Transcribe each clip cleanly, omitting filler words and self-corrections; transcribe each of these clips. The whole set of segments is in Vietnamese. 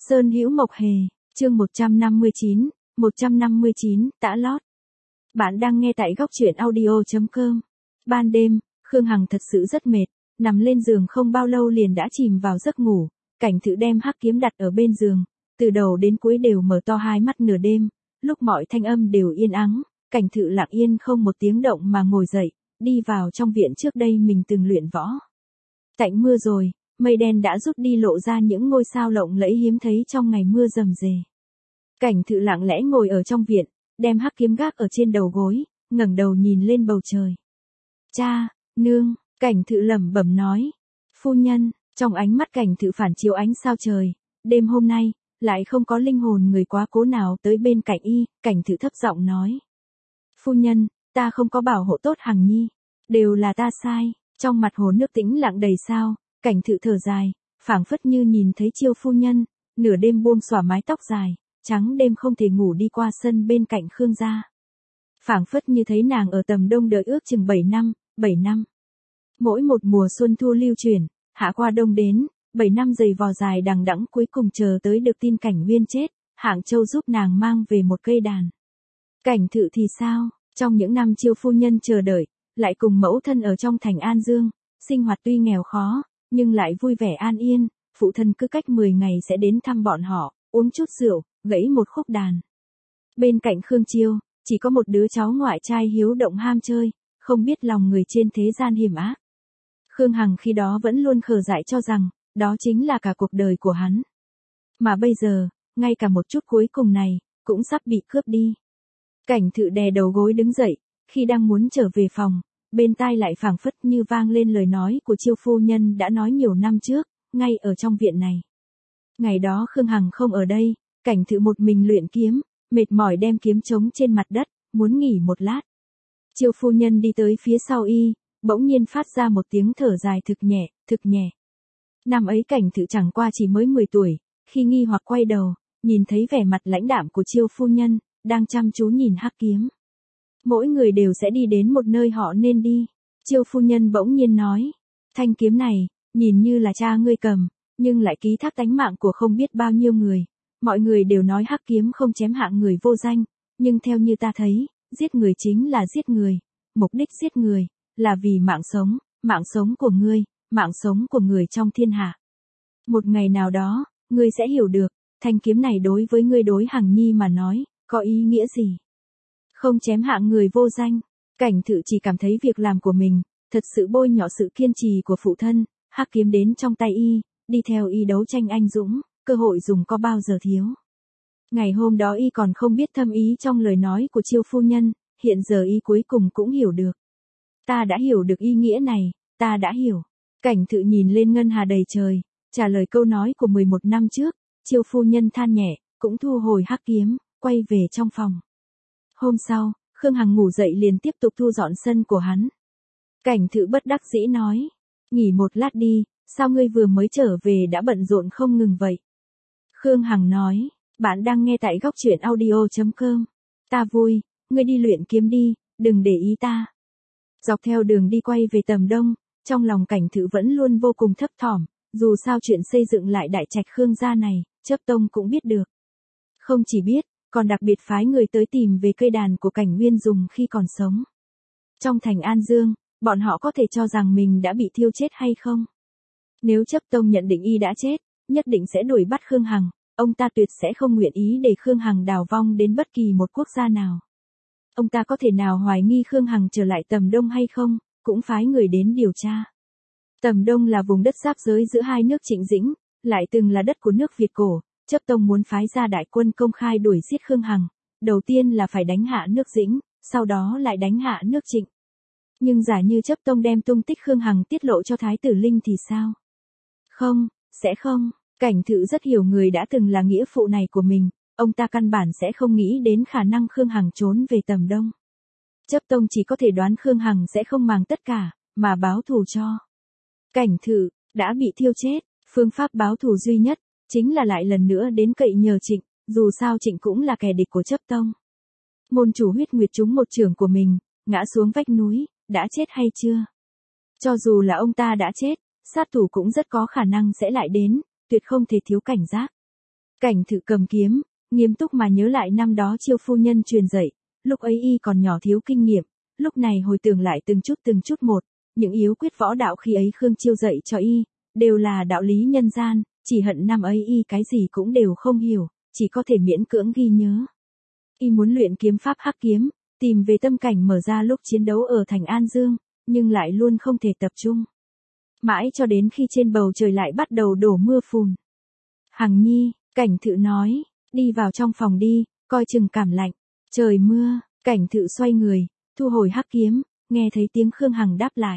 Sơn Hữu Mộc Hề, chương 159, tã lót. Bạn đang nghe tại góc truyện audio.com. Ban đêm, Khương Hằng thật sự rất mệt, nằm lên giường không bao lâu liền đã chìm vào giấc ngủ. Cảnh Thự đem hắc kiếm đặt ở bên giường, từ đầu đến cuối đều mở to hai mắt nửa đêm, lúc mọi thanh âm đều yên ắng, Cảnh Thự lặng yên không một tiếng động mà ngồi dậy, đi vào trong viện trước đây mình từng luyện võ. Tạnh mưa rồi, mây đen đã rút đi lộ ra những ngôi sao lộng lẫy hiếm thấy trong ngày mưa rầm rề. Cảnh Thự lặng lẽ ngồi ở trong viện, đem hắc kiếm gác ở trên đầu gối, ngẩng đầu nhìn lên bầu trời. Cha, nương, Cảnh Thự lẩm bẩm nói. Phu nhân, trong ánh mắt Cảnh Thự phản chiếu ánh sao trời, đêm hôm nay, lại không có linh hồn người quá cố nào tới bên cạnh y, Cảnh Thự thấp giọng nói. Phu nhân, ta không có bảo hộ tốt Hằng Nhi, đều là ta sai. Trong mặt hồ nước tĩnh lặng đầy sao, Cảnh Thự thở dài, phảng phất như nhìn thấy Chiêu phu nhân, nửa đêm buông xõa mái tóc dài, trắng đêm không thể ngủ đi qua sân bên cạnh Khương gia. Phảng phất như thấy nàng ở tầm đông đợi ước chừng 7 năm. Mỗi một mùa xuân thu lưu chuyển, hạ qua đông đến, 7 năm dày vò dài đằng đẵng cuối cùng chờ tới được tin Cảnh Nguyên chết, Hạng Châu giúp nàng mang về một cây đàn. Cảnh Thự thì sao, trong những năm Chiêu phu nhân chờ đợi, lại cùng mẫu thân ở trong thành An Dương, sinh hoạt tuy nghèo khó, nhưng lại vui vẻ an yên, phụ thân cứ cách 10 ngày sẽ đến thăm bọn họ, uống chút rượu, gãy một khúc đàn. Bên cạnh Khương Chiêu, chỉ có một đứa cháu ngoại trai hiếu động ham chơi, không biết lòng người trên thế gian hiểm ác. Khương Hằng khi đó vẫn luôn khờ dại cho rằng, đó chính là cả cuộc đời của hắn. Mà bây giờ, ngay cả một chút cuối cùng này, cũng sắp bị cướp đi. Cảnh Thự đè đầu gối đứng dậy, khi đang muốn trở về phòng, bên tai lại phảng phất như vang lên lời nói của Chiêu phu nhân đã nói nhiều năm trước, ngay ở trong viện này. Ngày đó Khương Hằng không ở đây, Cảnh Thự một mình luyện kiếm, mệt mỏi đem kiếm trống trên mặt đất, muốn nghỉ một lát. Chiêu phu nhân đi tới phía sau y, bỗng nhiên phát ra một tiếng thở dài thực nhẹ. Năm ấy Cảnh Thự chẳng qua chỉ mới 10 tuổi, khi nghi hoặc quay đầu, nhìn thấy vẻ mặt lãnh đạm của Chiêu phu nhân, đang chăm chú nhìn hắc kiếm. Mỗi người đều sẽ đi đến một nơi họ nên đi. Chiêu phu nhân bỗng nhiên nói, thanh kiếm này, nhìn như là cha ngươi cầm, nhưng lại ký thác tánh mạng của không biết bao nhiêu người. Mọi người đều nói hắc kiếm không chém hạng người vô danh, nhưng theo như ta thấy, giết người chính là giết người. Mục đích giết người, là vì mạng sống của ngươi, mạng sống của người trong thiên hạ. Một ngày nào đó, ngươi sẽ hiểu được, thanh kiếm này đối với ngươi đối Hằng Nhi mà nói, có ý nghĩa gì. Không chém hạng người vô danh, Cảnh Thự chỉ cảm thấy việc làm của mình, thật sự bôi nhọ sự kiên trì của phụ thân, hắc kiếm đến trong tay y, đi theo y đấu tranh anh dũng, cơ hội dùng có bao giờ thiếu. Ngày hôm đó y còn không biết thâm ý trong lời nói của Chiêu phu nhân, hiện giờ y cuối cùng cũng hiểu được. Ta đã hiểu được ý nghĩa này, ta đã hiểu. Cảnh Thự nhìn lên ngân hà đầy trời, trả lời câu nói của 11 năm trước, Chiêu phu nhân than nhẹ, cũng thu hồi hắc kiếm, quay về trong phòng. Hôm sau, Khương Hằng ngủ dậy liền tiếp tục thu dọn sân của hắn. Cảnh Thự bất đắc dĩ nói, nghỉ một lát đi, sao ngươi vừa mới trở về đã bận rộn không ngừng vậy? Khương Hằng nói, bạn đang nghe tại góc truyện audio.com. Ta vui, ngươi đi luyện kiếm đi, đừng để ý ta. Dọc theo đường đi quay về tầm đông, trong lòng Cảnh Thự vẫn luôn vô cùng thấp thỏm, dù sao chuyện xây dựng lại đại trạch Khương gia này, Chấp Tông cũng biết được. Không chỉ biết, còn đặc biệt phái người tới tìm về cây đàn của Cảnh Nguyên dùng khi còn sống. Trong thành An Dương, bọn họ có thể cho rằng mình đã bị thiêu chết hay không? Nếu Chấp Tông nhận định y đã chết, nhất định sẽ đuổi bắt Khương Hằng, ông ta tuyệt sẽ không nguyện ý để Khương Hằng đào vong đến bất kỳ một quốc gia nào. Ông ta có thể nào hoài nghi Khương Hằng trở lại Tầm Đông hay không, cũng phái người đến điều tra. Tầm Đông là vùng đất giáp giới giữa hai nước Trịnh Dĩnh, lại từng là đất của nước Việt cổ. Chấp Tông muốn phái ra đại quân công khai đuổi giết Khương Hằng, đầu tiên là phải đánh hạ nước Dĩnh, sau đó lại đánh hạ nước Trịnh. Nhưng giả như Chấp Tông đem tung tích Khương Hằng tiết lộ cho Thái tử Linh thì sao? Không, sẽ không. Cảnh Thự rất hiểu người đã từng là nghĩa phụ này của mình, ông ta căn bản sẽ không nghĩ đến khả năng Khương Hằng trốn về Tầm Đông. Chấp Tông chỉ có thể đoán Khương Hằng sẽ không màng tất cả, mà báo thù cho. Cảnh Thự đã bị thiêu chết, phương pháp báo thù duy nhất chính là lại lần nữa đến cậy nhờ Trịnh, dù sao Trịnh cũng là kẻ địch của Chấp Tông. Môn chủ Huyết Nguyệt trúng một chưởng của mình, ngã xuống vách núi, đã chết hay chưa? Cho dù là ông ta đã chết, sát thủ cũng rất có khả năng sẽ lại đến, tuyệt không thể thiếu cảnh giác. Cảnh Thự cầm kiếm, nghiêm túc mà nhớ lại năm đó Chiêu phu nhân truyền dạy, lúc ấy y còn nhỏ thiếu kinh nghiệm, lúc này hồi tưởng lại từng chút một, những yếu quyết võ đạo khi ấy Khương Chiêu dạy cho y, đều là đạo lý nhân gian, chỉ hận năm ấy y cái gì cũng đều không hiểu, chỉ có thể miễn cưỡng ghi nhớ. Y muốn luyện kiếm pháp hắc kiếm, tìm về tâm cảnh mở ra lúc chiến đấu ở thành An Dương, nhưng lại luôn không thể tập trung. Mãi cho đến khi trên bầu trời lại bắt đầu đổ mưa phùn. Hằng Nhi, Cảnh Thự nói, đi vào trong phòng đi, coi chừng cảm lạnh. Trời mưa, Cảnh Thự xoay người, thu hồi hắc kiếm, nghe thấy tiếng Khương Hằng đáp lại.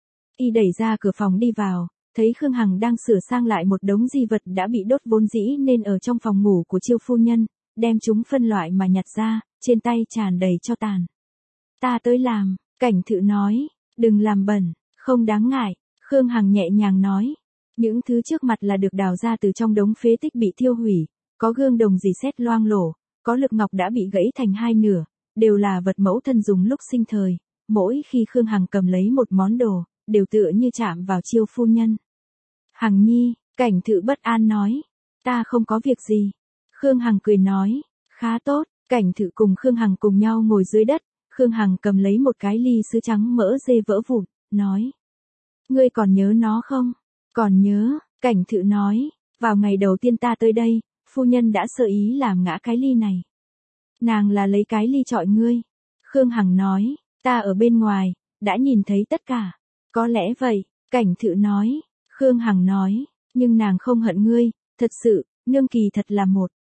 Y đẩy ra cửa phòng đi vào, thấy Khương Hằng đang sửa sang lại một đống di vật đã bị đốt vốn dĩ nên ở trong phòng ngủ của Chiêu phu nhân, đem chúng phân loại mà nhặt ra, trên tay tràn đầy tro tàn. Ta tới làm, Cảnh Thự nói, đừng làm bẩn, không đáng ngại, Khương Hằng nhẹ nhàng nói. Những thứ trước mặt là được đào ra từ trong đống phế tích bị thiêu hủy, có gương đồng rỉ sét loang lổ, có lực ngọc đã bị gãy thành hai nửa, đều là vật mẫu thân dùng lúc sinh thời, mỗi khi Khương Hằng cầm lấy một món đồ, đều tựa như chạm vào Chiêu phu nhân. Hằng Nhi, Cảnh Thự bất an nói, ta không có việc gì. Khương Hằng cười nói, khá tốt, Cảnh Thự cùng Khương Hằng cùng nhau ngồi dưới đất, Khương Hằng cầm lấy một cái ly sứ trắng mỡ dê vỡ vụn, nói. Ngươi còn nhớ nó không? Còn nhớ, Cảnh Thự nói, vào ngày đầu tiên ta tới đây, phu nhân đã sơ ý làm ngã cái ly này. Nàng là lấy cái ly chọi ngươi. Khương Hằng nói, ta ở bên ngoài, đã nhìn thấy tất cả. Có lẽ vậy, Cảnh Thự nói. Khương Hằng nói, nhưng nàng không hận ngươi, thật sự, nương kỳ thật là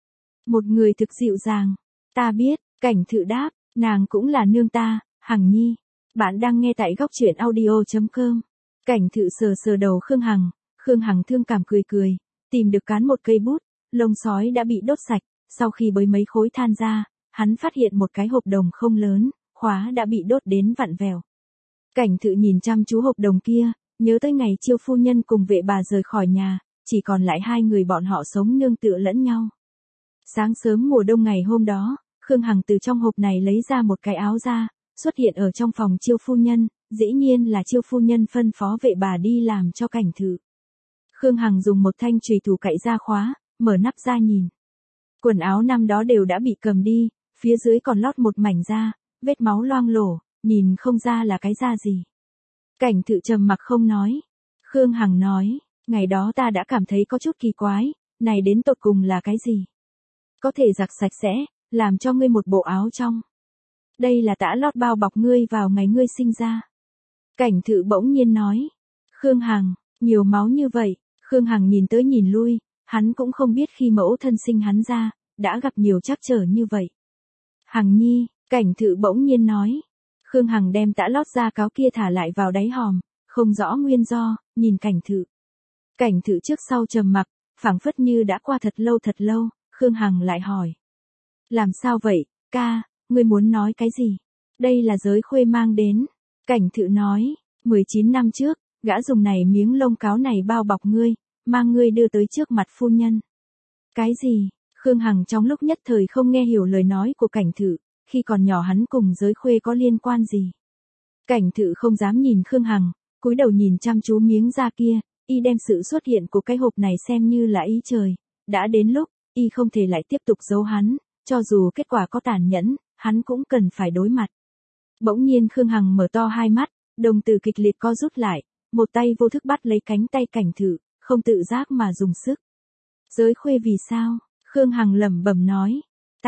một người thực dịu dàng. Ta biết, Cảnh Thự đáp, nàng cũng là nương ta, Hằng Nhi. Bạn đang nghe tại góc truyện audio.com. Cảnh Thự sờ sờ đầu Khương Hằng thương cảm cười cười, tìm được cán một cây bút, lông sói đã bị đốt sạch, sau khi bới mấy khối than ra, hắn phát hiện một cái hộp đồng không lớn, khóa đã bị đốt đến vặn vẹo. Cảnh Thự nhìn chăm chú hộp đồng kia, nhớ tới ngày Chiêu phu nhân cùng vệ bà rời khỏi nhà, chỉ còn lại hai người bọn họ sống nương tựa lẫn nhau. Sáng sớm mùa đông ngày hôm đó, Khương Hằng từ trong hộp này lấy ra một cái áo ra, xuất hiện ở trong phòng Chiêu phu nhân, dĩ nhiên là Chiêu phu nhân phân phó vệ bà đi làm cho Cảnh Thự. Khương Hằng dùng một thanh chùy thủ cạy ra khóa, mở nắp ra nhìn. Quần áo năm đó đều đã bị cầm đi, phía dưới còn lót một mảnh da, vết máu loang lổ, nhìn không ra là cái da gì. Cảnh Thự trầm mặc không nói. Khương Hằng nói, ngày đó ta đã cảm thấy có chút kỳ quái, này đến tột cùng là cái gì? Có thể giặt sạch sẽ, làm cho ngươi một bộ áo trong. Đây là tã lót bao bọc ngươi vào ngày ngươi sinh ra. Cảnh Thự bỗng nhiên nói. Khương Hằng, nhiều máu như vậy, Khương Hằng nhìn tới nhìn lui, hắn cũng không biết khi mẫu thân sinh hắn ra, đã gặp nhiều trắc trở như vậy. Hằng Nhi, Cảnh Thự bỗng nhiên nói. Khương Hằng đem tã lót da cáo kia thả lại vào đáy hòm, không rõ nguyên do, nhìn Cảnh Thự. Cảnh Thự trước sau trầm mặc, phảng phất như đã qua thật lâu, Khương Hằng lại hỏi. Làm sao vậy, ca, ngươi muốn nói cái gì? Đây là giới khuê mang đến. Cảnh Thự nói, 19 năm trước, gã dùng này miếng lông cáo này bao bọc ngươi, mang ngươi đưa tới trước mặt phu nhân. Cái gì? Khương Hằng trong lúc nhất thời không nghe hiểu lời nói của Cảnh Thự, khi còn nhỏ hắn cùng giới khuê có liên quan gì? Cảnh Thự không dám nhìn Khương Hằng, cúi đầu nhìn chăm chú miếng da kia, y đem sự xuất hiện của cái hộp này xem như là ý trời, đã đến lúc, y không thể lại tiếp tục giấu hắn, cho dù kết quả có tàn nhẫn, hắn cũng cần phải đối mặt. Bỗng nhiên Khương Hằng mở to hai mắt, đồng tử kịch liệt co rút lại, một tay vô thức bắt lấy cánh tay Cảnh Thự, không tự giác mà dùng sức. Giới khuê vì sao? Khương Hằng lẩm bẩm nói.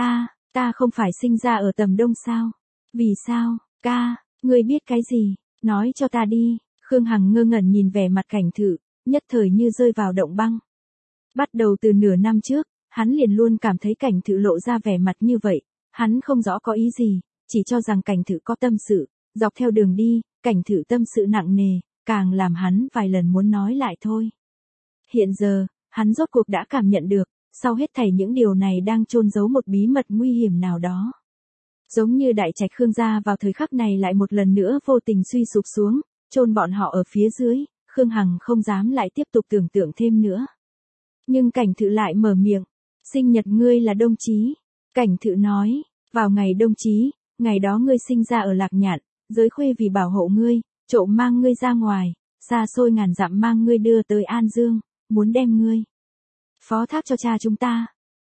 Ta không phải sinh ra ở Tầm Đông sao? Vì sao, ca, ngươi biết cái gì? Nói cho ta đi. Khương Hằng ngơ ngẩn nhìn vẻ mặt Cảnh Thự, nhất thời như rơi vào động băng. Bắt đầu từ nửa năm trước, hắn liền luôn cảm thấy Cảnh Thự lộ ra vẻ mặt như vậy, hắn không rõ có ý gì, chỉ cho rằng Cảnh Thự có tâm sự, dọc theo đường đi, Cảnh Thự tâm sự nặng nề, càng làm hắn vài lần muốn nói lại thôi. Hiện giờ, hắn rốt cuộc đã cảm nhận được, sau hết thảy những điều này đang chôn giấu một bí mật nguy hiểm nào đó. Giống như đại trạch Khương gia vào thời khắc này lại một lần nữa vô tình suy sụp xuống, chôn bọn họ ở phía dưới, Khương Hằng không dám lại tiếp tục tưởng tượng thêm nữa. Nhưng Cảnh Thự lại mở miệng, sinh nhật ngươi là Đông Chí. Cảnh Thự nói, vào ngày Đông Chí, ngày đó ngươi sinh ra ở Lạc Nhạn, giới khuê vì bảo hộ ngươi, trộm mang ngươi ra ngoài, xa xôi ngàn dặm mang ngươi đưa tới An Dương, muốn đem ngươi phó thác cho cha chúng ta.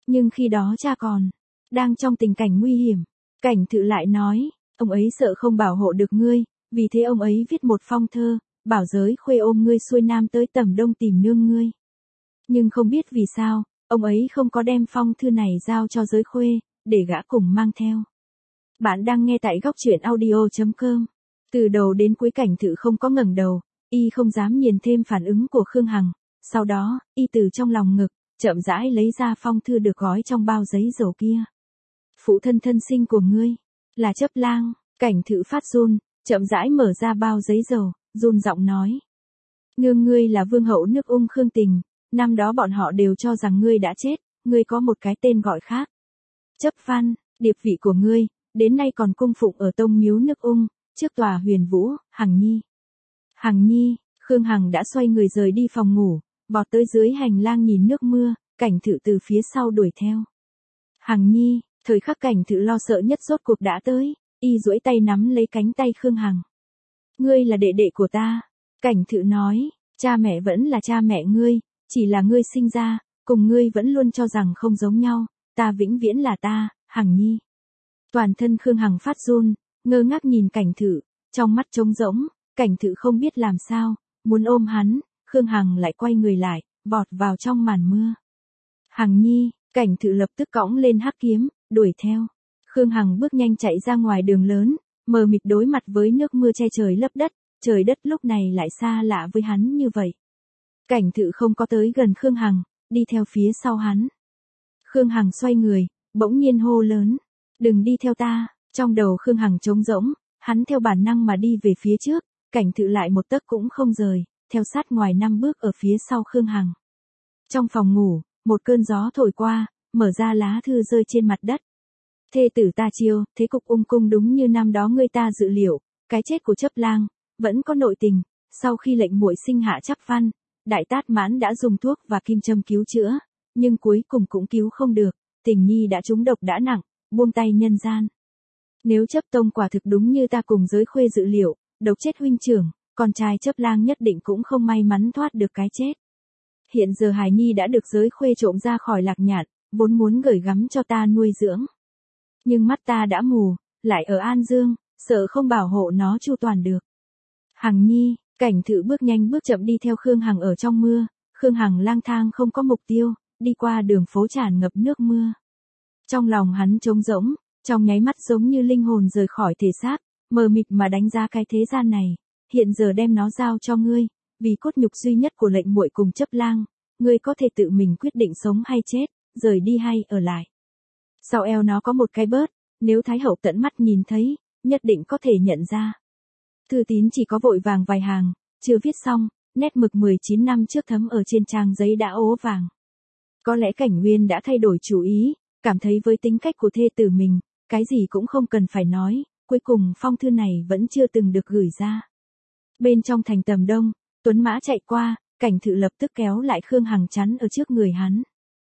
Nhưng khi đó cha còn đang trong tình cảnh nguy hiểm. Cảnh Thự lại nói, ông ấy sợ không bảo hộ được ngươi, vì thế ông ấy viết một phong thơ, bảo Giới Khuê ôm ngươi xuôi nam tới Tầm Đông tìm nương ngươi. Nhưng không biết vì sao, ông ấy không có đem phong thư này giao cho Giới Khuê, để gã cùng mang theo. Bạn đang nghe tại góc truyện audio.com. Từ đầu đến cuối Cảnh Thự không có ngẩng đầu, y không dám nhìn thêm phản ứng của Khương Hằng. Sau đó, y từ trong lòng ngực, chậm rãi lấy ra phong thư được gói trong bao giấy dầu kia. Phụ thân thân sinh của ngươi, là Chấp Lang. Cảnh Thự phát run, chậm rãi mở ra bao giấy dầu, run giọng nói. Nương ngươi là vương hậu nước Ung Khương Tình, năm đó bọn họ đều cho rằng ngươi đã chết, ngươi có một cái tên gọi khác. Chấp Văn, điệp vị của ngươi, đến nay còn cung phụng ở tông miếu nước Ung, trước tòa Huyền Vũ, Hằng Nhi. Hằng Nhi, Khương Hằng đã xoay người rời đi phòng ngủ, vọt tới dưới hành lang nhìn nước mưa, Cảnh Thự từ phía sau đuổi theo. Hằng Nhi, thời khắc Cảnh Thự lo sợ nhất rốt cuộc đã tới, y duỗi tay nắm lấy cánh tay Khương Hằng. Ngươi là đệ đệ của ta. Cảnh Thự nói, cha mẹ vẫn là cha mẹ ngươi, chỉ là ngươi sinh ra, cùng ngươi vẫn luôn cho rằng không giống nhau, ta vĩnh viễn là ta, Hằng Nhi. Toàn thân Khương Hằng phát run, ngơ ngác nhìn Cảnh Thự, trong mắt trống rỗng, Cảnh Thự không biết làm sao, muốn ôm hắn, Khương Hằng lại quay người lại, vọt vào trong màn mưa. Hằng Nhi, Cảnh Thự lập tức cõng lên hắc kiếm, đuổi theo. Khương Hằng bước nhanh chạy ra ngoài đường lớn, mờ mịt đối mặt với nước mưa che trời lấp đất, trời đất lúc này lại xa lạ với hắn như vậy. Cảnh Thự không có tới gần Khương Hằng, đi theo phía sau hắn. Khương Hằng xoay người, bỗng nhiên hô lớn, đừng đi theo ta. Trong đầu Khương Hằng trống rỗng, hắn theo bản năng mà đi về phía trước, Cảnh Thự lại một tấc cũng không rời, theo sát ngoài 5 bước ở phía sau Khương Hằng. Trong phòng ngủ, một cơn gió thổi qua, mở ra lá thư rơi trên mặt đất. Thê tử ta chiêu, thế cục Ung Cung đúng như năm đó ngươi ta dự liệu, cái chết của Chấp Lang vẫn có nội tình, sau khi lệnh muội sinh hạ Chấp Văn, Đại Tát Mãn đã dùng thuốc và kim châm cứu chữa, nhưng cuối cùng cũng cứu không được, Tình Nhi đã trúng độc đã nặng, buông tay nhân gian. Nếu Chấp Tông quả thực đúng như ta cùng Giới Khuê dự liệu, độc chết huynh trưởng, con trai Chấp Lang nhất định cũng không may mắn thoát được cái chết. Hiện giờ hài nhi đã được Giới Khuê trộm ra khỏi Lạc Nhạn, vốn muốn gửi gắm cho ta nuôi dưỡng. Nhưng mắt ta đã mù, lại ở An Dương, sợ không bảo hộ nó chu toàn được. Hằng Nhi, Cảnh Thự bước nhanh bước chậm đi theo Khương Hằng ở trong mưa, Khương Hằng lang thang không có mục tiêu, đi qua đường phố tràn ngập nước mưa. Trong lòng hắn trống rỗng, trong nháy mắt giống như linh hồn rời khỏi thể xác, mờ mịt mà đánh giá cái thế gian này, hiện giờ đem nó giao cho ngươi, vì cốt nhục duy nhất của lệnh muội cùng Chấp Lang, ngươi có thể tự mình quyết định sống hay chết, rời đi hay ở lại. Sau eo nó có một cái bớt, nếu Thái Hậu tận mắt nhìn thấy, nhất định có thể nhận ra. Thư tín chỉ có vội vàng vài hàng, chưa viết xong, nét mực 19 năm trước thấm ở trên trang giấy đã ố vàng. Có lẽ Cảnh Nguyên đã thay đổi chủ ý, cảm thấy với tính cách của thê tử mình, cái gì cũng không cần phải nói, cuối cùng phong thư này vẫn chưa từng được gửi ra. Bên trong thành Tầm Đông, tuấn mã chạy qua, Cảnh Thự lập tức kéo lại Khương Hằng chắn ở trước người hắn.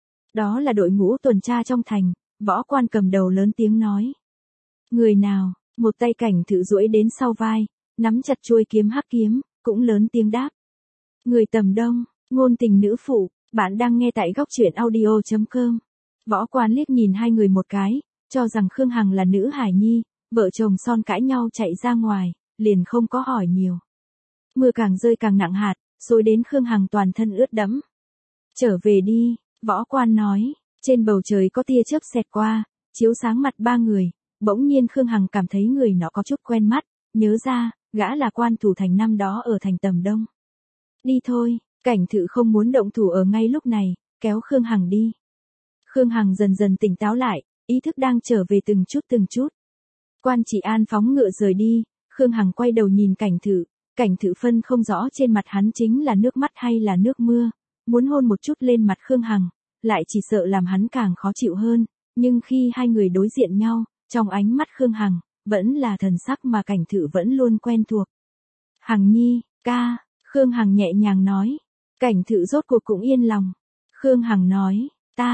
Đó là đội ngũ tuần tra trong thành, võ quan cầm đầu lớn tiếng nói. Người nào, một tay Cảnh Thự duỗi đến sau vai, nắm chặt chuôi kiếm hắc kiếm, cũng lớn tiếng đáp. Người Tầm Đông, ngôn tình nữ phụ, bạn đang nghe tại góc truyện audio.com. Võ quan liếc nhìn hai người một cái, cho rằng Khương Hằng là nữ hài nhi, vợ chồng son cãi nhau chạy ra ngoài, liền không có hỏi nhiều. Mưa càng rơi càng nặng hạt, xối đến Khương Hằng toàn thân ướt đẫm. Trở về đi, võ quan nói, trên bầu trời có tia chớp xẹt qua, chiếu sáng mặt ba người, bỗng nhiên Khương Hằng cảm thấy người nó có chút quen mắt, nhớ ra, gã là quan thủ thành năm đó ở thành Tầm Đông. Đi thôi, Cảnh Thự không muốn động thủ ở ngay lúc này, kéo Khương Hằng đi. Khương Hằng dần dần tỉnh táo lại, ý thức đang trở về từng chút. Quan Chỉ An phóng ngựa rời đi, Khương Hằng quay đầu nhìn Cảnh Thự phân không rõ trên mặt hắn chính là nước mắt hay là nước mưa, muốn hôn một chút lên mặt Khương Hằng, lại chỉ sợ làm hắn càng khó chịu hơn, nhưng khi hai người đối diện nhau, trong ánh mắt Khương Hằng, vẫn là thần sắc mà Cảnh Thự vẫn luôn quen thuộc. Hằng Nhi, ca, Khương Hằng nhẹ nhàng nói. Cảnh Thự rốt cuộc cũng yên lòng. Khương Hằng nói,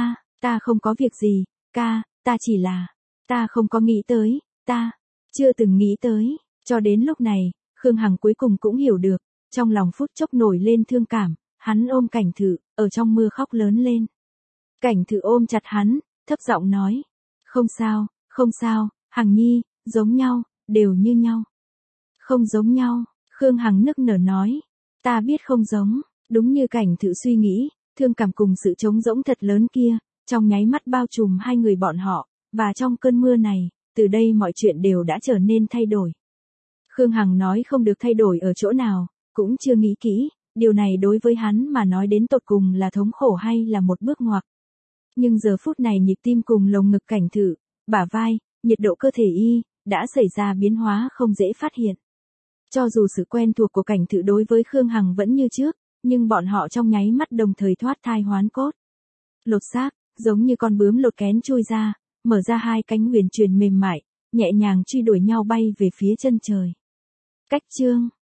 ta không có việc gì, ca, ta chỉ là, ta không có nghĩ tới, ta, chưa từng nghĩ tới. Cho đến lúc này, Khương Hằng cuối cùng cũng hiểu được, trong lòng phút chốc nổi lên thương cảm, hắn ôm Cảnh Thự, ở trong mưa khóc lớn lên. Cảnh Thự ôm chặt hắn, thấp giọng nói. Không sao, Hằng Nhi, giống nhau, đều như nhau. Không giống nhau, Khương Hằng nức nở nói. Ta biết không giống, đúng như Cảnh Thự suy nghĩ, thương cảm cùng sự trống rỗng thật lớn kia, trong nháy mắt bao trùm hai người bọn họ, và trong cơn mưa này, từ đây mọi chuyện đều đã trở nên thay đổi. Khương Hằng nói không được thay đổi ở chỗ nào, cũng chưa nghĩ kỹ, điều này đối với hắn mà nói đến tột cùng là thống khổ hay là một bước ngoặt. Nhưng giờ phút này nhịp tim cùng lồng ngực Cảnh Thự, bả vai, nhiệt độ cơ thể y, đã xảy ra biến hóa không dễ phát hiện. Cho dù sự quen thuộc của Cảnh Thự đối với Khương Hằng vẫn như trước, nhưng bọn họ trong nháy mắt đồng thời thoát thai hoán cốt. Lột xác, giống như con bướm lột kén chui ra, mở ra hai cánh huyền truyền mềm mại, nhẹ nhàng truy đuổi nhau bay về phía chân trời. Cách chương